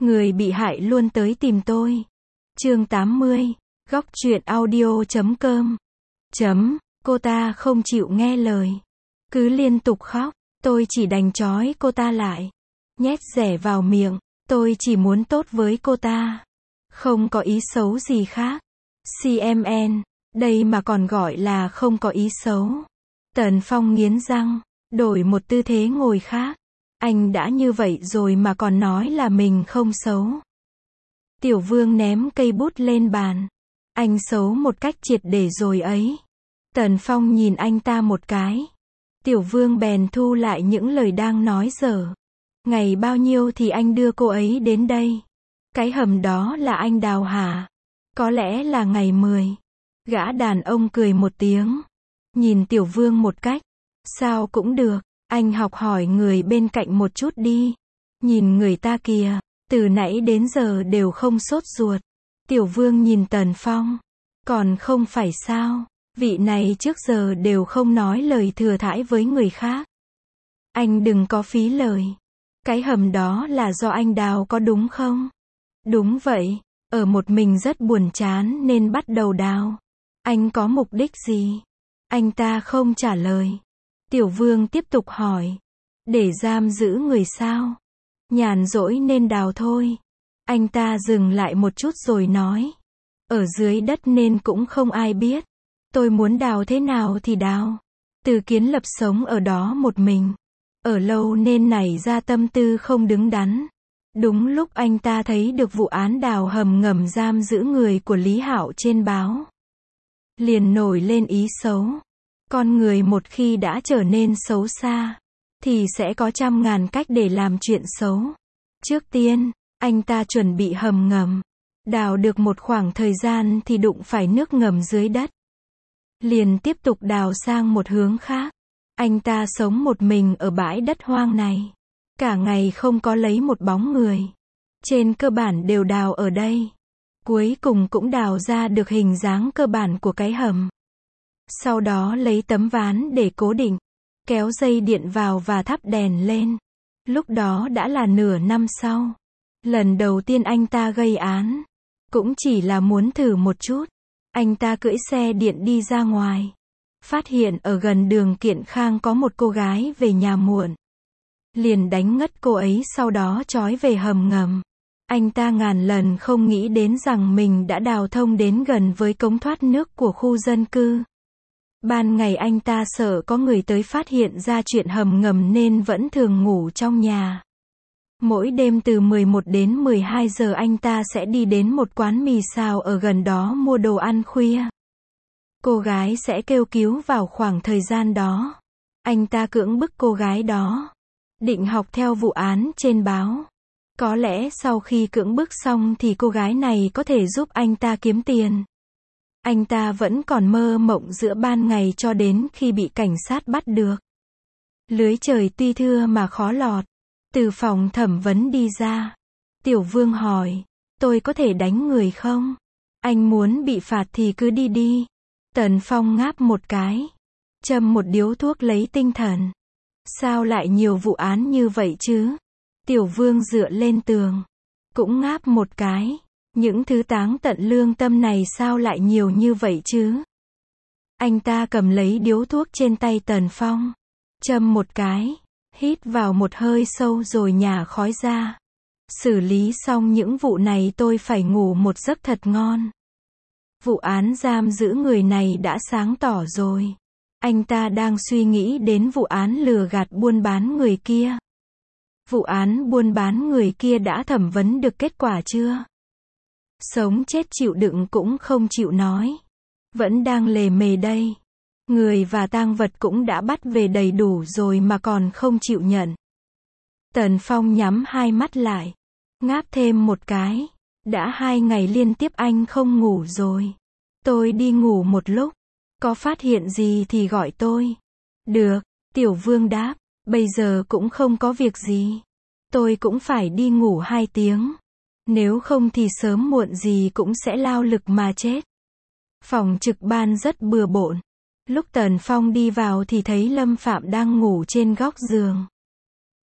Người bị hại luôn tới tìm tôi. Chương 80. Góc truyện audio.com. Cô ta không chịu nghe lời. Cứ liên tục khóc. Tôi chỉ đành trói cô ta lại. Nhét rẻ vào miệng. Tôi chỉ muốn tốt với cô ta. Không có ý xấu gì khác. CMN. Đây mà còn gọi là không có ý xấu. Tần Phong nghiến răng. Đổi một tư thế ngồi khác. Anh đã như vậy rồi mà còn nói là mình không xấu. Tiểu Vương ném cây bút lên bàn. Anh xấu một cách triệt để rồi ấy. Tần Phong nhìn anh ta một cái. Tiểu Vương bèn thu lại những lời đang nói dở. Ngày bao nhiêu thì anh đưa cô ấy đến đây? Cái hầm đó là anh đào hả? Có lẽ là ngày 10. Gã đàn ông cười một tiếng. Nhìn Tiểu Vương một cách. Sao cũng được. Anh học hỏi người bên cạnh một chút đi. Nhìn người ta kìa. Từ nãy đến giờ đều không sốt ruột. Tiểu Vương nhìn Tần Phong. Còn không phải sao? Vị này trước giờ đều không nói lời thừa thãi với người khác. Anh đừng có phí lời. Cái hầm đó là do anh đào có đúng không? Đúng vậy. Ở một mình rất buồn chán nên bắt đầu đào. Anh có mục đích gì? Anh ta không trả lời. Tiểu Vương tiếp tục hỏi. Để giam giữ người sao? Nhàn rỗi nên đào thôi. Anh ta dừng lại một chút rồi nói. Ở dưới đất nên cũng không ai biết. Tôi muốn đào thế nào thì đào. Từ Kiến Lập sống ở đó một mình. Ở lâu nên nảy ra tâm tư không đứng đắn. Đúng lúc anh ta thấy được vụ án đào hầm ngầm giam giữ người của Lý Hạo trên báo. Liền nổi lên ý xấu. Con người một khi đã trở nên xấu xa, thì sẽ có trăm ngàn cách để làm chuyện xấu. Trước tiên, anh ta chuẩn bị hầm ngầm. Đào được một khoảng thời gian thì đụng phải nước ngầm dưới đất. Liền tiếp tục đào sang một hướng khác. Anh ta sống một mình ở bãi đất hoang này. Cả ngày không có lấy một bóng người. Trên cơ bản đều đào ở đây. Cuối cùng cũng đào ra được hình dáng cơ bản của cái hầm. Sau đó lấy tấm ván để cố định. Kéo dây điện vào và thắp đèn lên. Lúc đó đã là nửa năm sau. Lần đầu tiên anh ta gây án. Cũng chỉ là muốn thử một chút. Anh ta cưỡi xe điện đi ra ngoài. Phát hiện ở gần đường Kiện Khang có một cô gái về nhà muộn. Liền đánh ngất cô ấy sau đó trói về hầm ngầm. Anh ta ngàn lần không nghĩ đến rằng mình đã đào thông đến gần với cống thoát nước của khu dân cư. Ban ngày anh ta sợ có người tới phát hiện ra chuyện hầm ngầm nên vẫn thường ngủ trong nhà. Mỗi đêm từ 11 đến 12 giờ anh ta sẽ đi đến một quán mì xào ở gần đó mua đồ ăn khuya. Cô gái sẽ kêu cứu vào khoảng thời gian đó. Anh ta cưỡng bức cô gái đó. Định học theo vụ án trên báo. Có lẽ sau khi cưỡng bức xong thì cô gái này có thể giúp anh ta kiếm tiền. Anh ta vẫn còn mơ mộng giữa ban ngày cho đến khi bị cảnh sát bắt được. Lưới trời tuy thưa mà khó lọt. Từ phòng thẩm vấn đi ra. Tiểu Vương hỏi. Tôi có thể đánh người không? Anh muốn bị phạt thì cứ đi đi. Tần Phong ngáp một cái. Châm một điếu thuốc lấy tinh thần. Sao lại nhiều vụ án như vậy chứ? Tiểu Vương dựa lên tường. Cũng ngáp một cái. Những thứ táng tận lương tâm này sao lại nhiều như vậy chứ? Anh ta cầm lấy điếu thuốc trên tay Tần Phong. Châm một cái. Hít vào một hơi sâu rồi nhả khói ra. Xử lý xong những vụ này tôi phải ngủ một giấc thật ngon. Vụ án giam giữ người này đã sáng tỏ rồi. Anh ta đang suy nghĩ đến vụ án lừa gạt buôn bán người kia. Vụ án buôn bán người kia đã thẩm vấn được kết quả chưa? Sống chết chịu đựng cũng không chịu nói. Vẫn đang lề mề đây. Người và tang vật cũng đã bắt về đầy đủ rồi mà còn không chịu nhận. Tần Phong nhắm hai mắt lại. Ngáp thêm một cái. Đã 2 ngày liên tiếp anh không ngủ rồi. Tôi đi ngủ một lúc. Có phát hiện gì thì gọi tôi. Được, Tiểu Vương đáp. Bây giờ cũng không có việc gì. Tôi cũng phải đi ngủ 2 tiếng. Nếu không thì sớm muộn gì cũng sẽ lao lực mà chết. Phòng trực ban rất bừa bộn. Lúc Tần Phong đi vào thì thấy Lâm Phạm đang ngủ trên góc giường.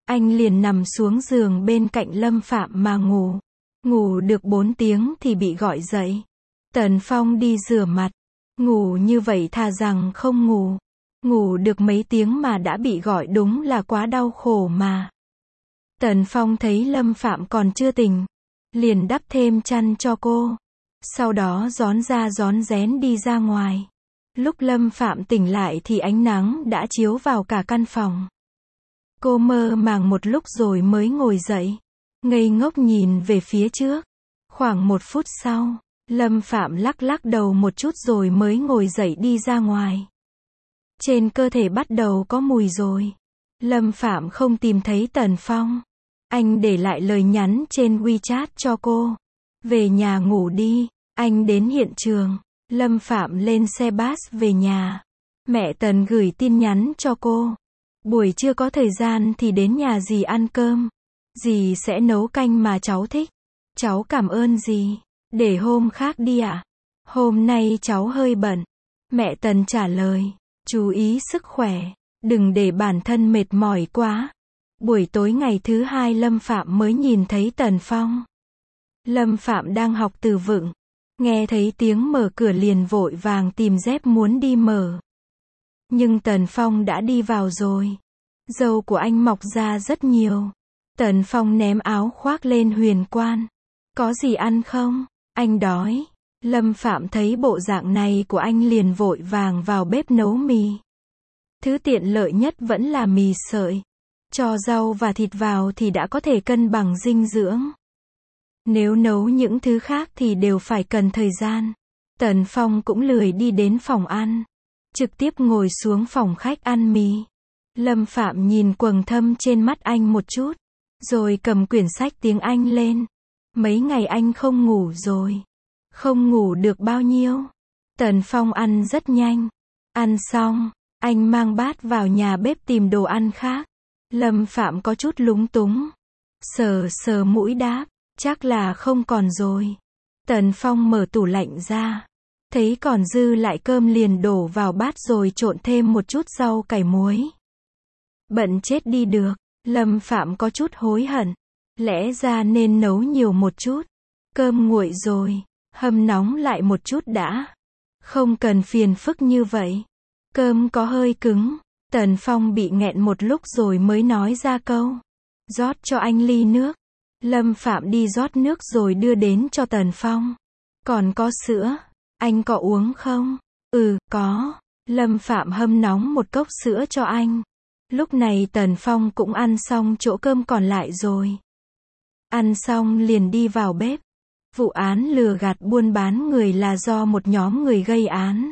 Anh liền nằm xuống giường bên cạnh Lâm Phạm mà ngủ. Ngủ được 4 tiếng thì bị gọi dậy. Tần Phong đi rửa mặt. Ngủ như vậy thà rằng không ngủ. Ngủ được mấy tiếng mà đã bị gọi đúng là quá đau khổ mà. Tần Phong thấy Lâm Phạm còn chưa tỉnh. Liền đắp thêm chăn cho cô. Sau đó rón ra rón rén đi ra ngoài. Lúc Lâm Phạm tỉnh lại thì ánh nắng đã chiếu vào cả căn phòng. Cô mơ màng một lúc rồi mới ngồi dậy. Ngây ngốc nhìn về phía trước. Khoảng 1 phút sau, Lâm Phạm lắc lắc đầu một chút rồi mới ngồi dậy đi ra ngoài. Trên cơ thể bắt đầu có mùi rồi. Lâm Phạm không tìm thấy Tần Phong. Anh để lại lời nhắn trên WeChat cho cô. Về nhà ngủ đi. Anh đến hiện trường. Lâm Phạm lên xe bus về nhà. Mẹ Tần gửi tin nhắn cho cô. Buổi trưa có thời gian thì đến nhà dì ăn cơm. Dì sẽ nấu canh mà cháu thích. Cháu cảm ơn dì. Để hôm khác đi ạ. Hôm nay cháu hơi bận. Mẹ Tần trả lời. Chú ý sức khỏe. Đừng để bản thân mệt mỏi quá. Buổi tối ngày thứ 2 Lâm Phạm mới nhìn thấy Tần Phong. Lâm Phạm đang học từ vựng. Nghe thấy tiếng mở cửa liền vội vàng tìm dép muốn đi mở. Nhưng Tần Phong đã đi vào rồi. Râu của anh mọc ra rất nhiều. Tần Phong ném áo khoác lên Huyền Quan. Có gì ăn không? Anh đói. Lâm Phạm thấy bộ dạng này của anh liền vội vàng vào bếp nấu mì. Thứ tiện lợi nhất vẫn là mì sợi. Cho rau và thịt vào thì đã có thể cân bằng dinh dưỡng. Nếu nấu những thứ khác thì đều phải cần thời gian. Tần Phong cũng lười đi đến phòng ăn. Trực tiếp ngồi xuống phòng khách ăn mì. Lâm Phạm nhìn quầng thâm trên mắt anh một chút. Rồi cầm quyển sách tiếng Anh lên. Mấy ngày anh không ngủ rồi. Không ngủ được bao nhiêu. Tần Phong ăn rất nhanh. Ăn xong, anh mang bát vào nhà bếp tìm đồ ăn khác. Lâm Phạm có chút lúng túng. Sờ sờ mũi đáp. Chắc là không còn rồi. Tần Phong mở tủ lạnh ra. Thấy còn dư lại cơm liền đổ vào bát rồi trộn thêm một chút rau cải muối. Bận chết đi được. Lâm Phạm có chút hối hận. Lẽ ra nên nấu nhiều một chút. Cơm nguội rồi. Hâm nóng lại một chút đã. Không cần phiền phức như vậy. Cơm có hơi cứng. Tần Phong bị nghẹn một lúc rồi mới nói ra câu. Rót cho anh ly nước. Lâm Phạm đi rót nước rồi đưa đến cho Tần Phong. Còn có sữa. Anh có uống không? Ừ, có. Lâm Phạm hâm nóng một cốc sữa cho anh. Lúc này Tần Phong cũng ăn xong chỗ cơm còn lại rồi. Ăn xong liền đi vào bếp. Vụ án lừa gạt buôn bán người là do một nhóm người gây án.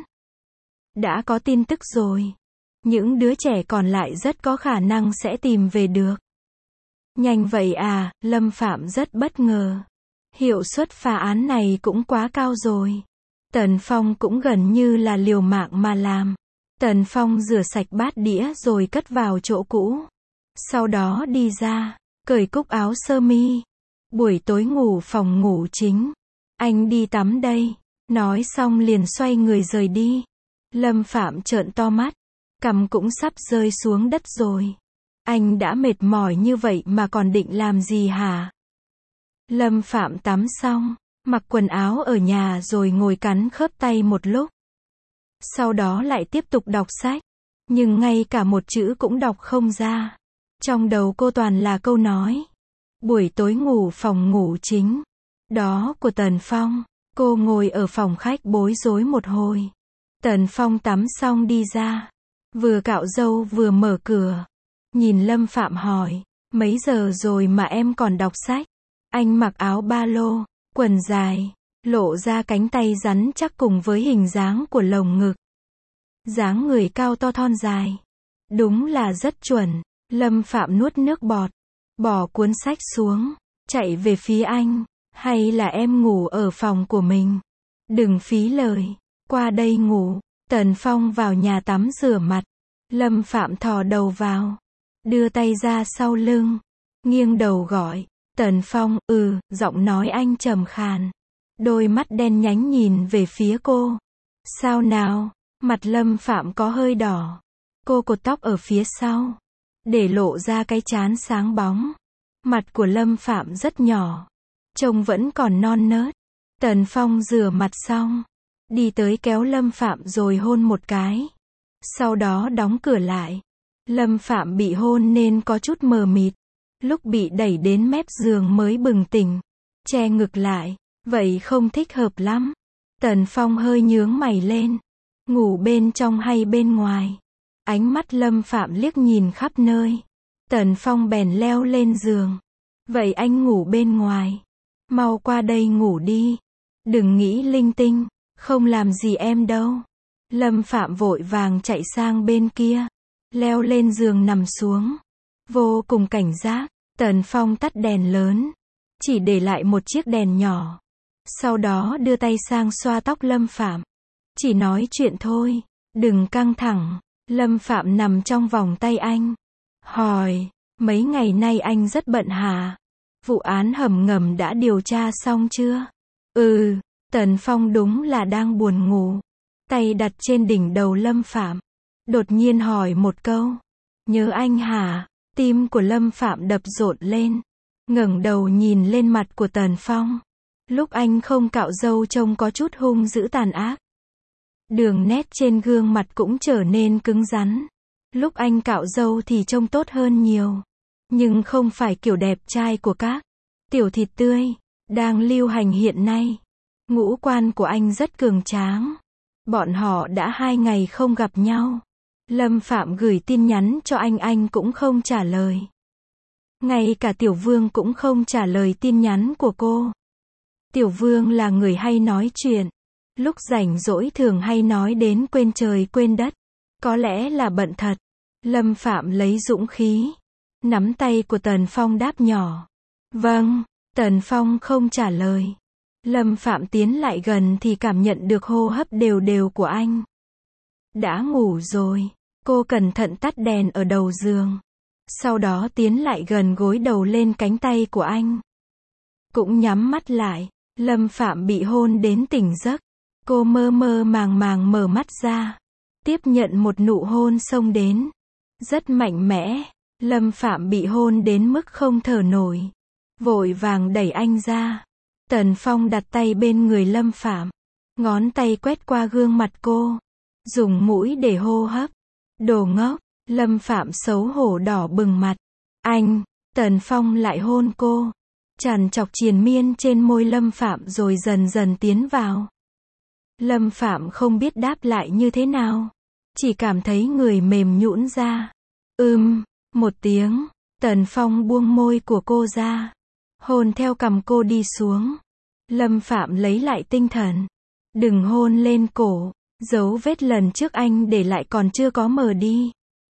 Đã có tin tức rồi. Những đứa trẻ còn lại rất có khả năng sẽ tìm về được. Nhanh vậy à, Lâm Phạm rất bất ngờ. Hiệu suất phá án này cũng quá cao rồi. Tần Phong cũng gần như là liều mạng mà làm. Tần Phong rửa sạch bát đĩa rồi cất vào chỗ cũ. Sau đó đi ra, cởi cúc áo sơ mi. Buổi tối ngủ phòng ngủ chính. Anh đi tắm đây. Nói xong liền xoay người rời đi. Lâm Phạm trợn to mắt. Cằm cũng sắp rơi xuống đất rồi. Anh đã mệt mỏi như vậy mà còn định làm gì hả? Lâm Phạm tắm xong, mặc quần áo ở nhà rồi ngồi cắn khớp tay một lúc. Sau đó lại tiếp tục đọc sách. Nhưng ngay cả một chữ cũng đọc không ra. Trong đầu cô toàn là câu nói. Buổi tối ngủ phòng ngủ chính. Đó của Tần Phong. Cô ngồi ở phòng khách bối rối một hồi. Tần Phong tắm xong đi ra. Vừa cạo râu vừa mở cửa. Nhìn Lâm Phạm hỏi. Mấy giờ rồi mà em còn đọc sách? Anh mặc áo ba lô, quần dài, lộ ra cánh tay rắn chắc cùng với hình dáng của lồng ngực. Dáng người cao to thon dài. Đúng là rất chuẩn. Lâm Phạm nuốt nước bọt. Bỏ cuốn sách xuống. Chạy về phía anh. Hay là em ngủ ở phòng của mình? Đừng phí lời. Qua đây ngủ. Tần Phong vào nhà tắm rửa mặt. Lâm Phạm thò đầu vào. Đưa tay ra sau lưng. Nghiêng đầu gọi. Tần Phong, giọng nói anh trầm khàn. Đôi mắt đen nhánh nhìn về phía cô. Sao nào? Mặt Lâm Phạm có hơi đỏ. Cô cột tóc ở phía sau. để lộ ra cái trán sáng bóng. Mặt của Lâm Phạm rất nhỏ, trông vẫn còn non nớt. Tần Phong rửa mặt xong, đi tới kéo Lâm Phạm rồi hôn một cái. Sau đó đóng cửa lại. Lâm Phạm bị hôn nên có chút mờ mịt. Lúc bị đẩy đến mép giường mới bừng tỉnh, che ngực lại, vậy không thích hợp lắm. Tần Phong hơi nhướng mày lên, ngủ bên trong hay bên ngoài? Ánh mắt Lâm Phạm liếc nhìn khắp nơi. Tần Phong bèn leo lên giường. Vậy anh ngủ bên ngoài. Mau qua đây ngủ đi. Đừng nghĩ linh tinh, không làm gì em đâu. Lâm Phạm vội vàng chạy sang bên kia, leo lên giường nằm xuống. Vô cùng cảnh giác, Tần Phong tắt đèn lớn, chỉ để lại một chiếc đèn nhỏ. Sau đó đưa tay sang xoa tóc Lâm Phạm. Chỉ nói chuyện thôi, đừng căng thẳng. Lâm Phạm nằm trong vòng tay anh. Hỏi, mấy ngày nay anh rất bận hả? Vụ án Hầm Ngầm đã điều tra xong chưa? Ừ, Tần Phong đúng là đang buồn ngủ. Tay đặt trên đỉnh đầu Lâm Phạm. Đột nhiên hỏi một câu. Nhớ anh hả? Tim của Lâm Phạm đập rộn lên. Ngẩng đầu nhìn lên mặt của Tần Phong. Lúc anh không cạo râu trông có chút hung dữ tàn ác. Đường nét trên gương mặt cũng trở nên cứng rắn. Lúc anh cạo râu thì trông tốt hơn nhiều. Nhưng không phải kiểu đẹp trai của các tiểu thịt tươi đang lưu hành hiện nay. Ngũ quan của anh rất cường tráng. Bọn họ đã 2 ngày không gặp nhau. Lâm Phạm gửi tin nhắn cho anh cũng không trả lời. Ngay cả Tiểu Vương cũng không trả lời tin nhắn của cô. Tiểu Vương là người hay nói chuyện. Lúc rảnh rỗi thường hay nói đến quên trời quên đất. Có lẽ là bận thật. Lâm Phạm lấy dũng khí, nắm tay của Tần Phong đáp nhỏ. Vâng. Tần Phong không trả lời. Lâm Phạm tiến lại gần thì cảm nhận được hô hấp đều đều của anh. Đã ngủ rồi. Cô cẩn thận tắt đèn ở đầu giường. Sau đó tiến lại gần gối đầu lên cánh tay của anh. Cũng nhắm mắt lại. Lâm Phạm bị hôn đến tỉnh giấc. Cô mơ mơ màng màng mở mắt ra. Tiếp nhận một nụ hôn xông đến. Rất mạnh mẽ. Lâm Phạm bị hôn đến mức không thở nổi. Vội vàng đẩy anh ra. Tần Phong đặt tay bên người Lâm Phạm. Ngón tay quét qua gương mặt cô. Dùng mũi để hô hấp. Đồ ngốc. Lâm Phạm xấu hổ đỏ bừng mặt. Anh. Tần Phong lại hôn cô. Trằn trọc triền miên trên môi Lâm Phạm rồi dần dần tiến vào. Lâm Phạm không biết đáp lại như thế nào. Chỉ cảm thấy người mềm nhũn ra. Một tiếng. Tần Phong buông môi của cô ra. Hôn theo cằm cô đi xuống. Lâm Phạm lấy lại tinh thần. Đừng hôn lên cổ. Dấu vết lần trước anh để lại còn chưa có mờ đi.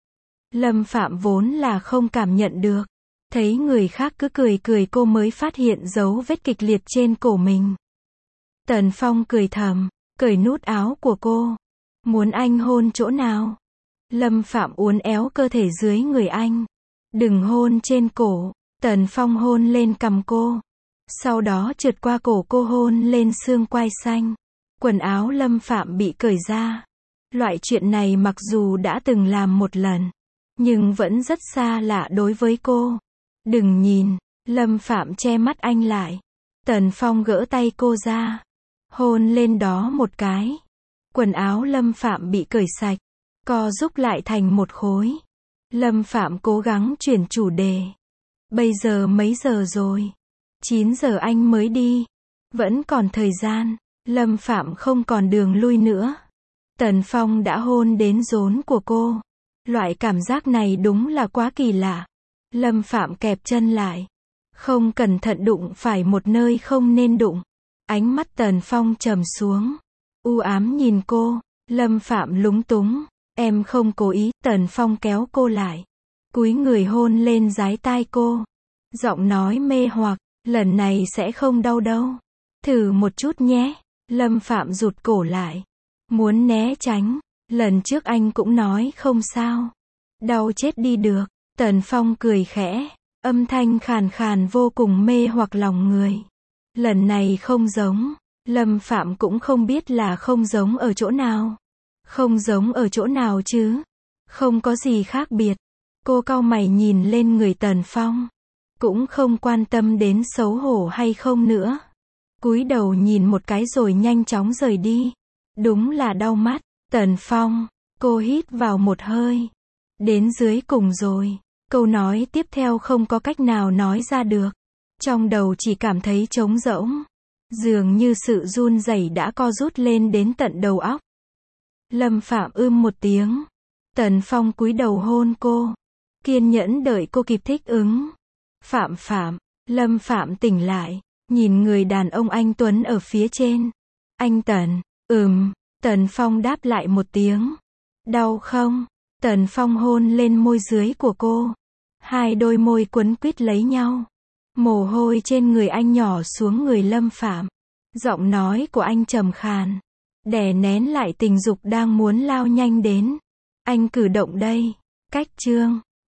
Lâm Phạm vốn là không cảm nhận được. Thấy người khác cứ cười cười cô mới phát hiện dấu vết kịch liệt trên cổ mình. Tần Phong cười thầm, cởi nút áo của cô. Muốn anh hôn chỗ nào? Lâm Phạm uốn éo cơ thể dưới người anh. Đừng hôn trên cổ. Tần Phong hôn lên cằm cô. Sau đó trượt qua cổ cô hôn lên xương quai xanh. Quần áo Lâm Phạm bị cởi ra. Loại chuyện này mặc dù đã từng làm một lần, nhưng vẫn rất xa lạ đối với cô. Đừng nhìn. Lâm Phạm che mắt anh lại. Tần Phong gỡ tay cô ra. Hôn lên đó một cái. Quần áo Lâm Phạm bị cởi sạch. Co rúm lại thành một khối. Lâm Phạm cố gắng chuyển chủ đề. Bây giờ mấy giờ rồi? 9 giờ anh mới đi. Vẫn còn thời gian. Lâm Phạm không còn đường lui nữa. Tần Phong đã hôn đến rốn của cô. Loại cảm giác này đúng là quá kỳ lạ. Lâm Phạm kẹp chân lại. Không cẩn thận đụng phải một nơi không nên đụng. Ánh mắt Tần Phong trầm xuống. U ám nhìn cô. Lâm Phạm lúng túng. Em không cố ý. Tần Phong kéo cô lại. Cúi người hôn lên dái tai cô. Giọng nói mê hoặc. Lần này sẽ không đau đâu. Thử một chút nhé. Lâm Phạm rụt cổ lại. Muốn né tránh. Lần trước anh cũng nói không sao. Đau chết đi được. Tần Phong cười khẽ. Âm thanh khàn khàn vô cùng mê hoặc lòng người. Lần này không giống. Lâm Phạm cũng không biết là không giống ở chỗ nào. Không giống ở chỗ nào chứ. Không có gì khác biệt. Cô cau mày nhìn lên người Tần Phong. Cũng không quan tâm đến xấu hổ hay không nữa. Cúi đầu nhìn một cái rồi nhanh chóng rời đi. Đúng là đau mắt. Tần Phong. Cô hít vào một hơi. Đến dưới cùng rồi. Câu nói tiếp theo không có cách nào nói ra được. Trong đầu chỉ cảm thấy trống rỗng. Dường như sự run rẩy đã co rút lên đến tận đầu óc. Lâm Phạm một tiếng. Tần Phong cúi đầu hôn cô. Kiên nhẫn đợi cô kịp thích ứng. Phạm Phạm. Lâm Phạm tỉnh lại. Nhìn người đàn ông anh tuấn ở phía trên. Anh Tần. Tần Phong đáp lại một tiếng. Đau không? Tần Phong hôn lên môi dưới của cô. Hai đôi môi quấn quýt lấy nhau. Mồ hôi trên người anh nhỏ xuống người Lâm Phạm. Giọng nói của anh trầm khàn. Đè nén lại tình dục đang muốn lao nhanh đến. Anh cử động đây. Cách chương